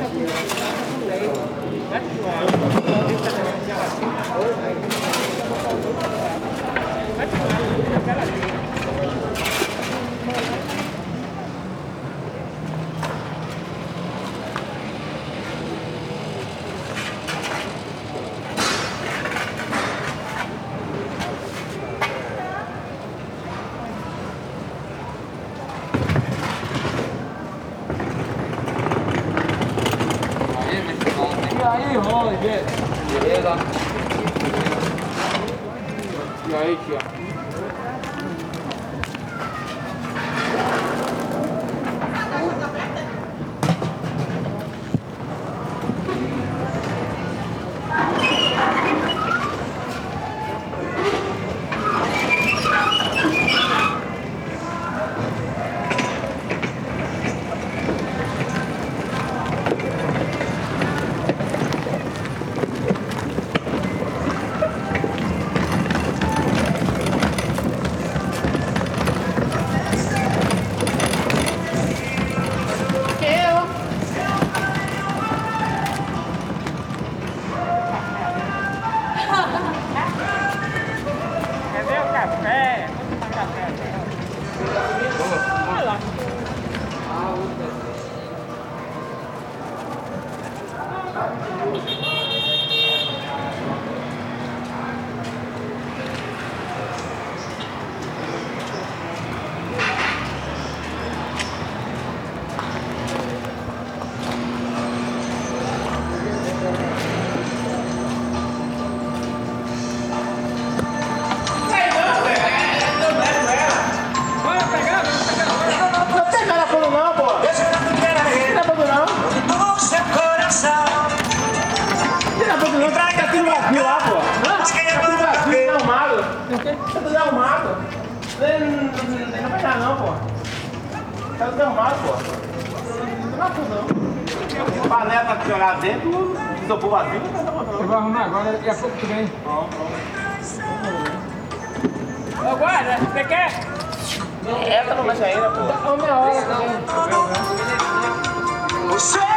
aí, Roger? Beleza? E aí, tia? Tá tudo arrumado. Não vai dar não, pô. Tá tudo arrumado, pô. Não dá tudo não. Panela tá jogada dentro, isopor vazio, não tá botando. Eu vou arrumar agora, daqui a pouco tu vem. Ô, guarda, você quer? Essa não vai sair, pô. Dá uma hora também. Você